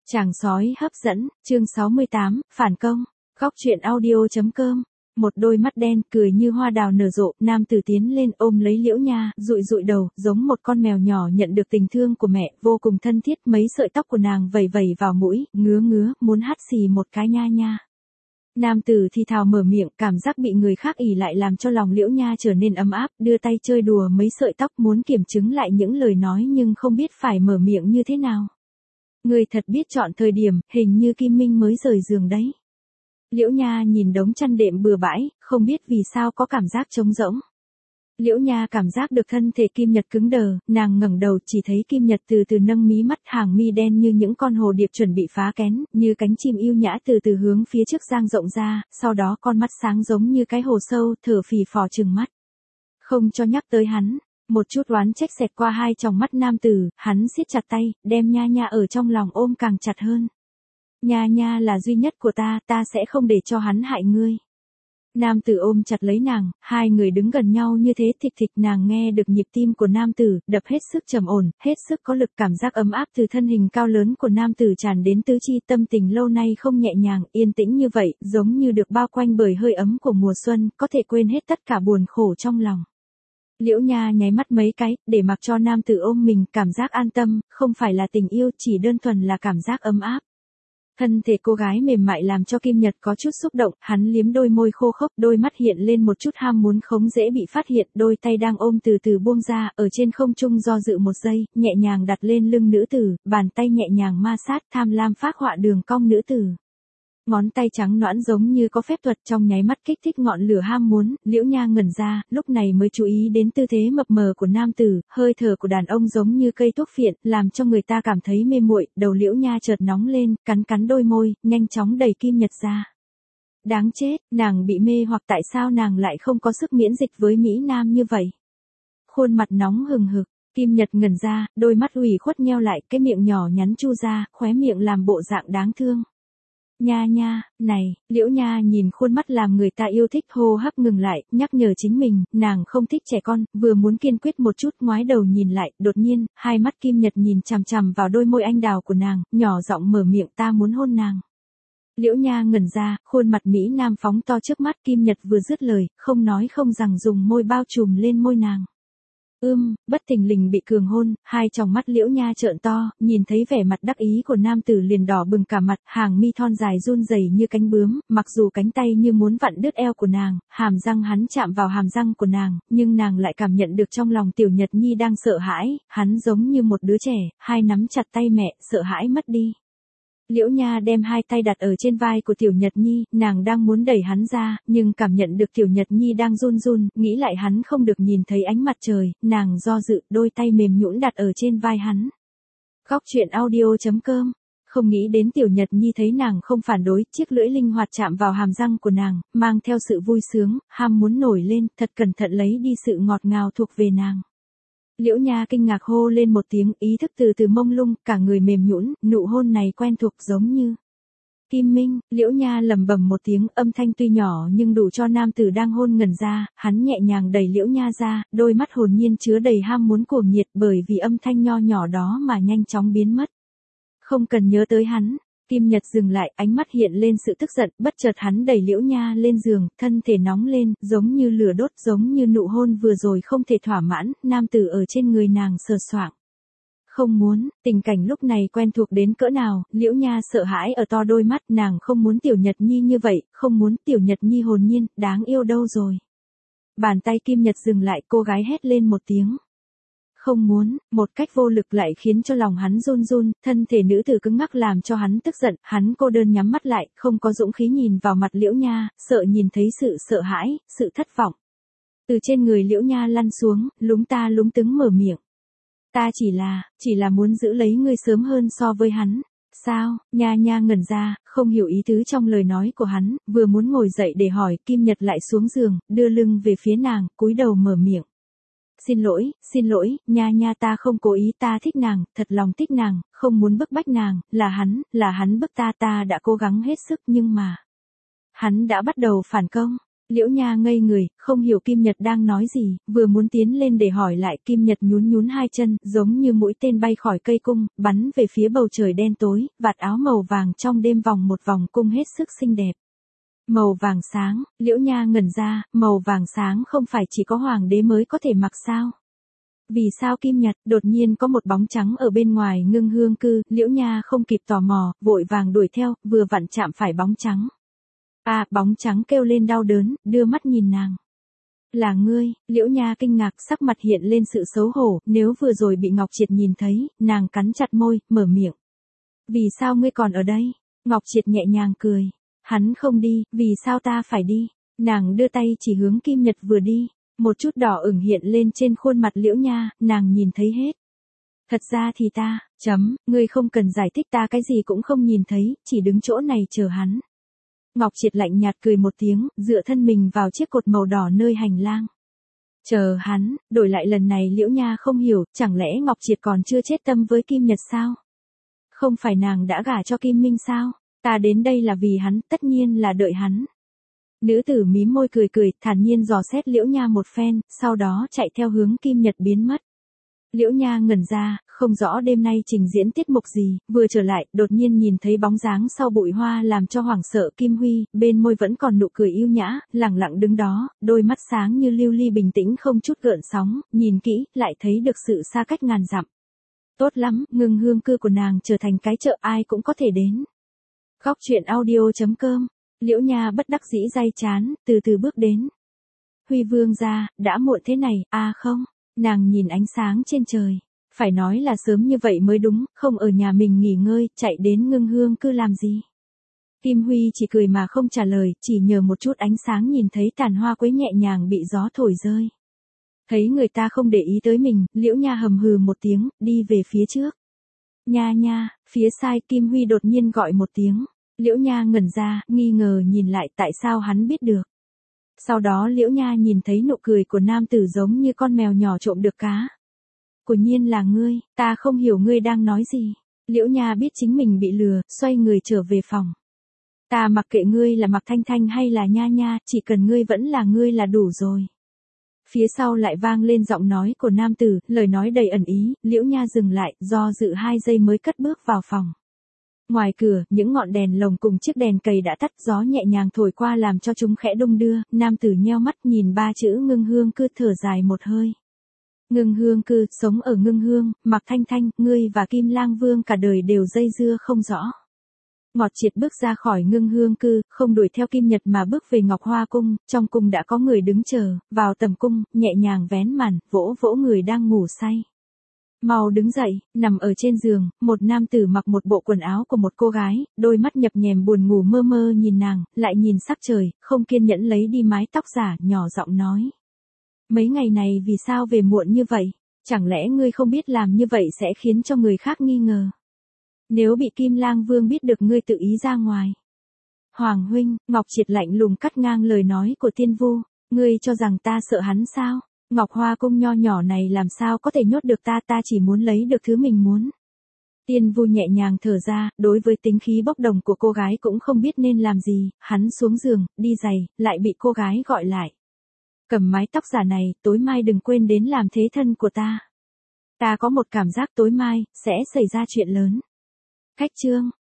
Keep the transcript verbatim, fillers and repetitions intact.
Chàng sói hấp dẫn, chương sáu mươi tám, phản công, góc truyện audio.com. Một đôi mắt đen cười như hoa đào nở rộ, nam tử tiến lên ôm lấy Liễu Nha, dụi dụi đầu, giống một con mèo nhỏ nhận được tình thương của mẹ, vô cùng thân thiết, mấy sợi tóc của nàng vẩy vẩy vào mũi, ngứa ngứa, muốn hắt xì một cái nha nha. Nam tử thì thào mở miệng, cảm giác bị người khác ỷ lại làm cho lòng Liễu Nha trở nên ấm áp, đưa tay chơi đùa mấy sợi tóc muốn kiểm chứng lại những lời nói nhưng không biết phải mở miệng như thế nào. Người thật biết chọn thời điểm, hình như Kim Minh mới rời giường đấy. Liễu Nha nhìn đống chăn đệm bừa bãi, không biết vì sao có cảm giác trống rỗng. Liễu Nha cảm giác được thân thể Kim Nhật cứng đờ, nàng ngẩng đầu chỉ thấy Kim Nhật từ từ nâng mí mắt, hàng mi đen như những con hồ điệp chuẩn bị phá kén, như cánh chim yêu nhã từ từ hướng phía trước dang rộng ra, sau đó con mắt sáng giống như cái hồ sâu, thở phì phò trừng mắt. Không cho nhắc tới hắn. Một chút oán trách xẹt qua hai tròng mắt nam tử, hắn siết chặt tay, đem Nha Nha ở trong lòng ôm càng chặt hơn. Nha Nha là duy nhất của ta, ta sẽ không để cho hắn hại ngươi. Nam tử ôm chặt lấy nàng, hai người đứng gần nhau như thế, thịch thịch, nàng nghe được nhịp tim của nam tử, đập hết sức trầm ổn, hết sức có lực, cảm giác ấm áp từ thân hình cao lớn của nam tử tràn đến tứ chi, tâm tình lâu nay không nhẹ nhàng, yên tĩnh như vậy, giống như được bao quanh bởi hơi ấm của mùa xuân, có thể quên hết tất cả buồn khổ trong lòng. Liễu Nha nháy mắt mấy cái, để mặc cho nam tử ôm mình, cảm giác an tâm, không phải là tình yêu, chỉ đơn thuần là cảm giác ấm áp. Thân thể cô gái mềm mại làm cho Kim Nhật có chút xúc động, hắn liếm đôi môi khô khốc, đôi mắt hiện lên một chút ham muốn không dễ bị phát hiện, đôi tay đang ôm từ từ buông ra, ở trên không trung do dự một giây, nhẹ nhàng đặt lên lưng nữ tử, bàn tay nhẹ nhàng ma sát, tham lam phác họa đường cong nữ tử. Ngón tay trắng nõn giống như có phép thuật, trong nháy mắt kích thích ngọn lửa ham muốn, Liễu Nha ngẩn ra, lúc này mới chú ý đến tư thế mập mờ của nam tử, hơi thở của đàn ông giống như cây thuốc phiện, làm cho người ta cảm thấy mê muội, đầu Liễu Nha chợt nóng lên, cắn cắn đôi môi, nhanh chóng đẩy Kim Nhật ra. Đáng chết, nàng bị mê hoặc tại sao nàng lại không có sức miễn dịch với Mỹ Nam như vậy? Khuôn mặt nóng hừng hực, Kim Nhật ngẩn ra, đôi mắt ủy khuất nheo lại, cái miệng nhỏ nhắn chu ra, khóe miệng làm bộ dạng đáng thương. Nha Nha, này, Liễu Nha nhìn khuôn mắt làm người ta yêu thích, hô hấp ngừng lại, nhắc nhở chính mình, nàng không thích trẻ con, vừa muốn kiên quyết một chút, ngoái đầu nhìn lại, đột nhiên, hai mắt Kim Nhật nhìn chằm chằm vào đôi môi anh đào của nàng, nhỏ giọng mở miệng, ta muốn hôn nàng. Liễu Nha ngẩn ra, khuôn mặt Mỹ Nam phóng to trước mắt, Kim Nhật vừa dứt lời, không nói không rằng dùng môi bao trùm lên môi nàng. Ưm, bất thình lình bị cường hôn, hai tròng mắt Liễu Nha trợn to, nhìn thấy vẻ mặt đắc ý của nam tử liền đỏ bừng cả mặt, hàng mi thon dài run rẩy như cánh bướm, mặc dù cánh tay như muốn vặn đứt eo của nàng, hàm răng hắn chạm vào hàm răng của nàng, nhưng nàng lại cảm nhận được trong lòng Tiểu Nhật Nhi đang sợ hãi, hắn giống như một đứa trẻ, hai nắm chặt tay mẹ, sợ hãi mất đi. Liễu Nha đem hai tay đặt ở trên vai của Tiểu Nhật Nhi, nàng đang muốn đẩy hắn ra, nhưng cảm nhận được Tiểu Nhật Nhi đang run run, nghĩ lại hắn không được nhìn thấy ánh mặt trời, nàng do dự, đôi tay mềm nhũn đặt ở trên vai hắn. Góc truyện audio.com. Không nghĩ đến Tiểu Nhật Nhi thấy nàng không phản đối, chiếc lưỡi linh hoạt chạm vào hàm răng của nàng, mang theo sự vui sướng, ham muốn nổi lên, thật cẩn thận lấy đi sự ngọt ngào thuộc về nàng. Liễu Nha kinh ngạc hô lên một tiếng, ý thức từ từ mông lung, cả người mềm nhũn, nụ hôn này quen thuộc giống như Kim Minh. Liễu Nha lẩm bẩm một tiếng, âm thanh tuy nhỏ nhưng đủ cho nam tử đang hôn ngẩn ra, hắn nhẹ nhàng đẩy Liễu Nha ra, đôi mắt hồn nhiên chứa đầy ham muốn cuồng nhiệt, bởi vì âm thanh nho nhỏ đó mà nhanh chóng biến mất. Không cần nhớ tới hắn. Kim Nhật dừng lại, ánh mắt hiện lên sự tức giận, bất chợt hắn đẩy Liễu Nha lên giường, thân thể nóng lên, giống như lửa đốt, giống như nụ hôn vừa rồi không thể thỏa mãn, nam tử ở trên người nàng sờ soạng. Không muốn, tình cảnh lúc này quen thuộc đến cỡ nào, Liễu Nha sợ hãi ở to đôi mắt, nàng không muốn Tiểu Nhật Nhi như vậy, không muốn Tiểu Nhật Nhi hồn nhiên, đáng yêu đâu rồi. Bàn tay Kim Nhật dừng lại, cô gái hét lên một tiếng. Không muốn, một cách vô lực lại khiến cho lòng hắn run run, thân thể nữ tử cứng ngắc làm cho hắn tức giận, hắn cô đơn nhắm mắt lại, không có dũng khí nhìn vào mặt Liễu Nha, sợ nhìn thấy sự sợ hãi, sự thất vọng. Từ trên người Liễu Nha lăn xuống, lúng ta lúng túng mở miệng. Ta chỉ là, chỉ là muốn giữ lấy ngươi sớm hơn so với hắn. Sao? Nha Nha ngẩn ra, không hiểu ý tứ trong lời nói của hắn, vừa muốn ngồi dậy để hỏi, Kim Nhật lại xuống giường, đưa lưng về phía nàng, cúi đầu mở miệng. Xin lỗi, xin lỗi, Nha Nha, ta không cố ý, ta thích nàng, thật lòng thích nàng, không muốn bức bách nàng, là hắn, là hắn bức ta, ta đã cố gắng hết sức nhưng mà hắn đã bắt đầu phản công. Liễu Nha ngây người, không hiểu Kim Nhật đang nói gì, vừa muốn tiến lên để hỏi lại, Kim Nhật nhún nhún hai chân, giống như mũi tên bay khỏi cây cung, bắn về phía bầu trời đen tối, vạt áo màu vàng trong đêm vòng một vòng cung hết sức xinh đẹp. Màu vàng sáng, Liễu Nha ngẩn ra, màu vàng sáng không phải chỉ có hoàng đế mới có thể mặc sao? Vì sao Kim Nhật, đột nhiên có một bóng trắng ở bên ngoài Ngưng Hương Cư, Liễu Nha không kịp tò mò, vội vàng đuổi theo, vừa vặn chạm phải bóng trắng. À, bóng trắng kêu lên đau đớn, đưa mắt nhìn nàng. Là ngươi, Liễu Nha kinh ngạc, sắc mặt hiện lên sự xấu hổ, nếu vừa rồi bị Ngọc Triệt nhìn thấy, nàng cắn chặt môi, mở miệng. Vì sao ngươi còn ở đây? Ngọc Triệt nhẹ nhàng cười. Hắn không đi, vì sao ta phải đi? Nàng đưa tay chỉ hướng Kim Nhật vừa đi. Một chút đỏ ửng hiện lên trên khuôn mặt Liễu Nha, nàng nhìn thấy hết. Thật ra thì ta, chấm, ngươi không cần giải thích, ta cái gì cũng không nhìn thấy, chỉ đứng chỗ này chờ hắn. Ngọc Triệt lạnh nhạt cười một tiếng, dựa thân mình vào chiếc cột màu đỏ nơi hành lang. Chờ hắn, đổi lại lần này Liễu Nha không hiểu, chẳng lẽ Ngọc Triệt còn chưa chết tâm với Kim Nhật sao? Không phải nàng đã gả cho Kim Minh sao? Ta đến đây là vì hắn, tất nhiên là đợi hắn. Nữ tử mím môi cười cười, thản nhiên dò xét Liễu Nha một phen, sau đó chạy theo hướng Kim Nhật biến mất. Liễu Nha ngẩn ra, không rõ đêm nay trình diễn tiết mục gì, vừa trở lại, đột nhiên nhìn thấy bóng dáng sau bụi hoa làm cho hoảng sợ Kim Huy, bên môi vẫn còn nụ cười yêu nhã, lẳng lặng đứng đó, đôi mắt sáng như lưu ly bình tĩnh không chút gợn sóng, nhìn kỹ, lại thấy được sự xa cách ngàn dặm. Tốt lắm, Ngưng Hương Cư của nàng trở thành cái chợ ai cũng có thể đến. Góc truyện audio chấm com. Liễu Nha bất đắc dĩ day chán, từ từ bước đến. Huy Vương gia, đã muộn thế này, à không, nàng nhìn ánh sáng trên trời. Phải nói là sớm như vậy mới đúng, không ở nhà mình nghỉ ngơi, chạy đến Ngưng Hương Cư làm gì. Kim Huy chỉ cười mà không trả lời, chỉ nhờ một chút ánh sáng nhìn thấy tàn hoa quế nhẹ nhàng bị gió thổi rơi. Thấy người ta không để ý tới mình, Liễu Nha hầm hừ một tiếng, đi về phía trước. Nha nha, phía sai Kim Huy đột nhiên gọi một tiếng. Liễu Nha ngẩn ra, nghi ngờ nhìn lại tại sao hắn biết được. Sau đó Liễu Nha nhìn thấy nụ cười của nam tử giống như con mèo nhỏ trộm được cá. Quả nhiên là ngươi, ta không hiểu ngươi đang nói gì. Liễu Nha biết chính mình bị lừa, xoay người trở về phòng. Ta mặc kệ ngươi là Mạc Thanh Thanh hay là Nha Nha, chỉ cần ngươi vẫn là ngươi là đủ rồi. Phía sau lại vang lên giọng nói của nam tử, lời nói đầy ẩn ý, Liễu Nha dừng lại, do dự hai giây mới cất bước vào phòng. Ngoài cửa, những ngọn đèn lồng cùng chiếc đèn cầy đã tắt, gió nhẹ nhàng thổi qua làm cho chúng khẽ đung đưa, nam tử nheo mắt nhìn ba chữ Ngưng Hương Cư thở dài một hơi. Ngưng Hương Cư, sống ở Ngưng Hương, Mạc Thanh Thanh, ngươi và Kim Lang Vương cả đời đều dây dưa không rõ. Ngọt Triệt bước ra khỏi Ngưng Hương Cư, không đuổi theo Kim Nhật mà bước về Ngọc Hoa Cung, trong cung đã có người đứng chờ, vào tầm cung, nhẹ nhàng vén màn, vỗ vỗ người đang ngủ say. Mau đứng dậy, nằm ở trên giường, một nam tử mặc một bộ quần áo của một cô gái, đôi mắt nhập nhèm buồn ngủ mơ mơ nhìn nàng, lại nhìn sắc trời, không kiên nhẫn lấy đi mái tóc giả, nhỏ giọng nói. Mấy ngày này vì sao về muộn như vậy? Chẳng lẽ ngươi không biết làm như vậy sẽ khiến cho người khác nghi ngờ? Nếu bị Kim Lang Vương biết được ngươi tự ý ra ngoài. Hoàng huynh, Ngọc Triệt lạnh lùng cắt ngang lời nói của Tiên Vu, ngươi cho rằng ta sợ hắn sao? Ngọc Hoa Cung nho nhỏ này làm sao có thể nhốt được ta, ta chỉ muốn lấy được thứ mình muốn. Tiên Vu nhẹ nhàng thở ra, đối với tính khí bốc đồng của cô gái cũng không biết nên làm gì, hắn xuống giường, đi giày, lại bị cô gái gọi lại. Cầm mái tóc giả này, tối mai đừng quên đến làm thế thân của ta. Ta có một cảm giác tối mai, sẽ xảy ra chuyện lớn. Khách chương.